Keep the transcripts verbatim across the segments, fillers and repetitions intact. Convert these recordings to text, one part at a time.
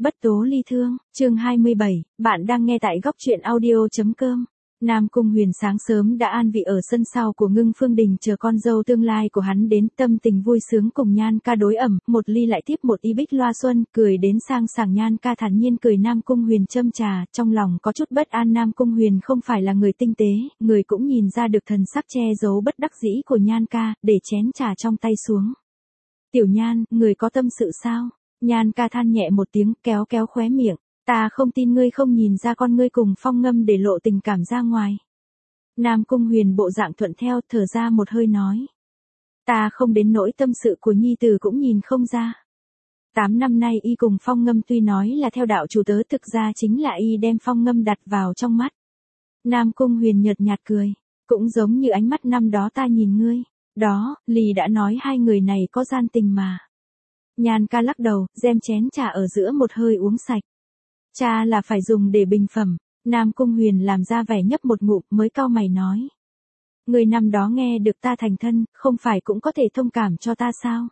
Bất tố ly thương, chương hai mươi bảy, bạn đang nghe tại góc truyện audio.com. Nam Cung Huyền sáng sớm đã an vị ở sân sau của Ngưng Phương Đình chờ con dâu tương lai của hắn đến, tâm tình vui sướng cùng Nhan Ca đối ẩm, một ly lại tiếp một y bích loa xuân, cười đến sang sảng. Nhan Ca thản nhiên cười Nam Cung Huyền châm trà, trong lòng có chút bất an. Nam Cung Huyền không phải là người tinh tế, người cũng nhìn ra được thần sắc che giấu bất đắc dĩ của Nhan Ca, để chén trà trong tay xuống. Tiểu Nhan, người có tâm sự sao? Nhan Ca than nhẹ một tiếng, kéo kéo khóe miệng. Ta không tin ngươi không nhìn ra con ngươi cùng Phong Ngâm để lộ tình cảm ra ngoài. Nam Cung Huyền bộ dạng thuận theo, thở ra một hơi nói. Ta không đến nỗi tâm sự của nhi tử cũng nhìn không ra. Tám năm nay y cùng Phong Ngâm tuy nói là theo đạo chủ tớ, thực ra chính là y đem Phong Ngâm đặt vào trong mắt. Nam Cung Huyền nhợt nhạt cười. Cũng giống như ánh mắt năm đó ta nhìn ngươi. Đó, Lì đã nói hai người này có gian tình mà. Nhan Ca lắc đầu, gem chén trà ở giữa một hơi uống sạch. Cha là phải dùng để bình phẩm. Nam Cung Huyền làm ra vẻ nhấp một ngụm mới cau mày nói. Người năm đó nghe được ta thành thân, không phải cũng có thể thông cảm cho ta sao?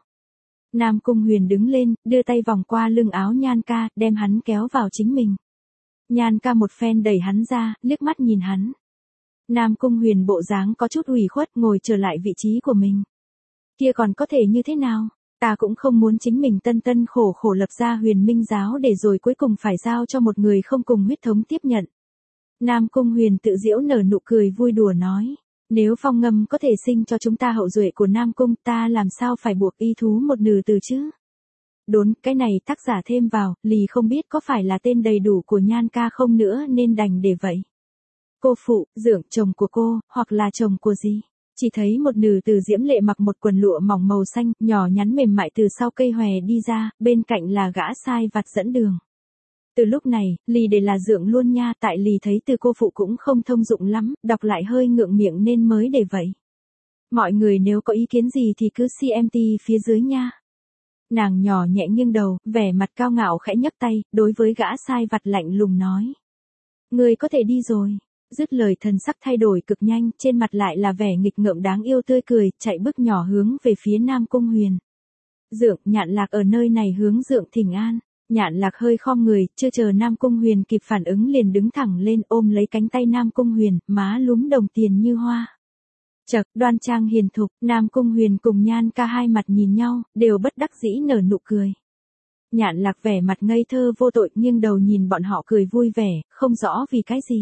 Nam Cung Huyền đứng lên, đưa tay vòng qua lưng áo Nhan Ca, đem hắn kéo vào chính mình. Nhan Ca một phen đẩy hắn ra, liếc mắt nhìn hắn. Nam Cung Huyền bộ dáng có chút ủy khuất, ngồi trở lại vị trí của mình. Kia còn có thể như thế nào? Ta cũng không muốn chính mình tân tân khổ khổ lập ra Huyền Minh giáo để rồi cuối cùng phải giao cho một người không cùng huyết thống tiếp nhận. Nam Cung Huyền tự giễu nở nụ cười vui đùa nói. Nếu Phong Ngâm có thể sinh cho chúng ta hậu duệ của Nam Cung, ta làm sao phải buộc y thú một nửa từ chứ? Đốn, cái này tác giả thêm vào, Lì không biết có phải là tên đầy đủ của Nhan Ca không nữa nên đành để vậy. Cô phụ, dưỡng chồng của cô, hoặc là chồng của gì? Chỉ thấy một nữ tử diễm lệ mặc một quần lụa mỏng màu xanh, nhỏ nhắn mềm mại từ sau cây hòe đi ra, bên cạnh là gã sai vặt dẫn đường. Từ lúc này, Lì để là dưỡng luôn nha, tại Lì thấy từ cô phụ cũng không thông dụng lắm, đọc lại hơi ngượng miệng nên mới để vậy. Mọi người nếu có ý kiến gì thì cứ xê em tê phía dưới nha. Nàng nhỏ nhẹ nghiêng đầu, vẻ mặt cao ngạo khẽ nhấc tay, đối với gã sai vặt lạnh lùng nói. Người có thể đi rồi. Dứt lời thần sắc thay đổi cực nhanh, trên mặt lại là vẻ nghịch ngợm đáng yêu tươi cười, chạy bước nhỏ hướng về phía Nam Cung Huyền. Dượng, Nhạn Lạc ở nơi này hướng Dượng thỉnh an. Nhạn Lạc hơi khom người, chưa chờ Nam Cung Huyền kịp phản ứng liền đứng thẳng lên ôm lấy cánh tay Nam Cung Huyền, má lúm đồng tiền như hoa. Chật, đoan trang hiền thục, Nam Cung Huyền cùng Nhan Ca hai mặt nhìn nhau, đều bất đắc dĩ nở nụ cười. Nhạn Lạc vẻ mặt ngây thơ vô tội nghiêng đầu nhìn bọn họ cười vui vẻ, không rõ vì cái gì.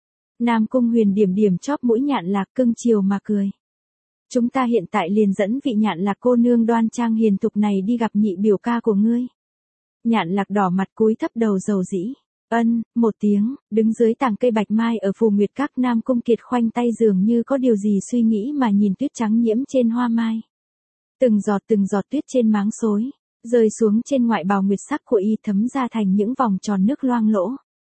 Nam Cung Huyền điểm điểm chóp mũi Nhạn Lạc cưng chiều mà cười. Chúng ta hiện tại liền dẫn vị Nhạn Lạc cô nương đoan trang hiền thục này đi gặp nhị biểu ca của ngươi. Nhạn Lạc đỏ mặt cúi thấp đầu dầu dĩ. Ân, một tiếng, đứng dưới tàng cây bạch mai ở Phù Nguyệt Các. Nam Cung Kiệt khoanh tay dường như có điều gì suy nghĩ mà nhìn tuyết trắng nhiễm trên hoa mai. Từng giọt từng giọt tuyết trên máng xối, rơi xuống trên ngoại bào nguyệt sắc của y thấm ra thành những vòng tròn nước loang lỗ.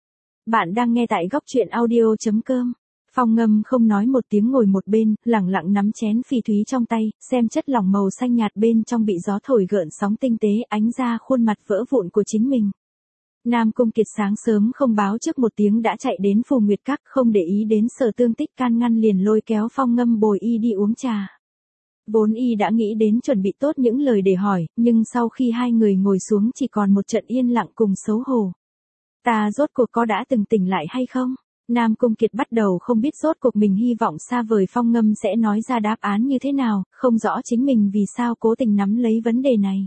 Bạn đang nghe tại góc truyện audio.com. Phong Ngâm không nói một tiếng ngồi một bên, lẳng lặng nắm chén phỉ thúy trong tay, xem chất lỏng màu xanh nhạt bên trong bị gió thổi gợn sóng tinh tế ánh ra khuôn mặt vỡ vụn của chính mình. Nam Cung Kiệt sáng sớm không báo trước một tiếng đã chạy đến Phù Nguyệt Các, không để ý đến Sở Tương Tích can ngăn liền lôi kéo Phong Ngâm bồi y đi uống trà. Vốn y đã nghĩ đến chuẩn bị tốt những lời để hỏi, nhưng sau khi hai người ngồi xuống chỉ còn một trận yên lặng cùng xấu hổ. Ta rốt cuộc có đã từng tỉnh lại hay không? Nam Cung Kiệt bắt đầu không biết rốt cuộc mình hy vọng xa vời Phong Ngâm sẽ nói ra đáp án như thế nào, không rõ chính mình vì sao cố tình nắm lấy vấn đề này.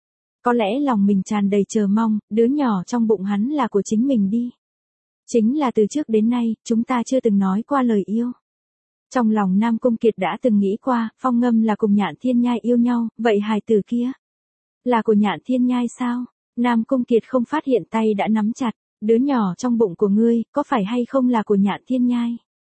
Có lẽ lòng mình tràn đầy chờ mong, đứa nhỏ trong bụng hắn là của chính mình đi. Chính là từ trước đến nay, chúng ta chưa từng nói qua lời yêu. Trong lòng Nam Cung Kiệt đã từng nghĩ qua, Phong Ngâm là cùng Nhạn Thiên Nhai yêu nhau, vậy hài tử kia là của Nhạn Thiên Nhai sao? Nam Cung Kiệt không phát hiện tay đã nắm chặt. Đứa nhỏ trong bụng của ngươi, có phải hay không là của Nhạn Thiên Nhai?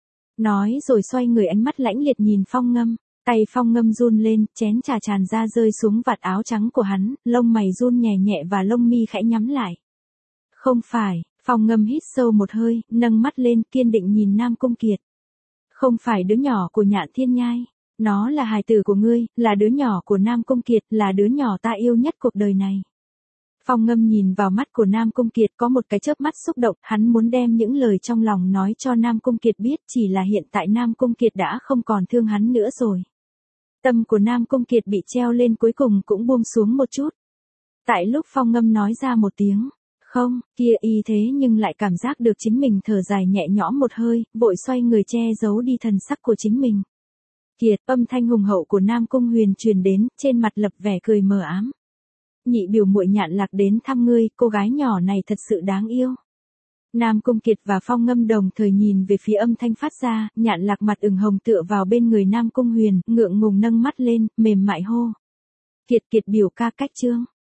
Nói rồi xoay người ánh mắt lãnh liệt nhìn Phong Ngâm. Tay Phong Ngâm run lên, chén trà tràn ra rơi xuống vạt áo trắng của hắn, lông mày run nhẹ nhẹ và lông mi khẽ nhắm lại. Không phải, Phong Ngâm hít sâu một hơi, nâng mắt lên kiên định nhìn Nam Cung Kiệt. Không phải đứa nhỏ của Nhạn Thiên Nhai. Nó là hài tử của ngươi, là đứa nhỏ của Nam Cung Kiệt, là đứa nhỏ ta yêu nhất cuộc đời này. Phong Ngâm nhìn vào mắt của Nam Cung Kiệt có một cái chớp mắt xúc động, hắn muốn đem những lời trong lòng nói cho Nam Cung Kiệt biết, chỉ là hiện tại Nam Cung Kiệt đã không còn thương hắn nữa rồi. Tâm của Nam Cung Kiệt bị treo lên cuối cùng cũng buông xuống một chút. Tại lúc Phong Ngâm nói ra một tiếng, Không, kia y thế nhưng lại cảm giác được chính mình thở dài nhẹ nhõm một hơi, vội xoay người che giấu đi thần sắc của chính mình. Kiệt, âm thanh hùng hậu của Nam Cung Huyền truyền đến, trên mặt lập vẻ cười mờ ám. Nhị biểu muội Nhạn Lạc đến thăm ngươi, cô gái nhỏ này thật sự đáng yêu. Nam Cung Kiệt và Phong Ngâm đồng thời nhìn về phía âm thanh phát ra, Nhạn Lạc mặt ửng hồng tựa vào bên người Nam Cung Huyền, ngượng ngùng nâng mắt lên, mềm mại hô. Kiệt Kiệt biểu ca cách trương.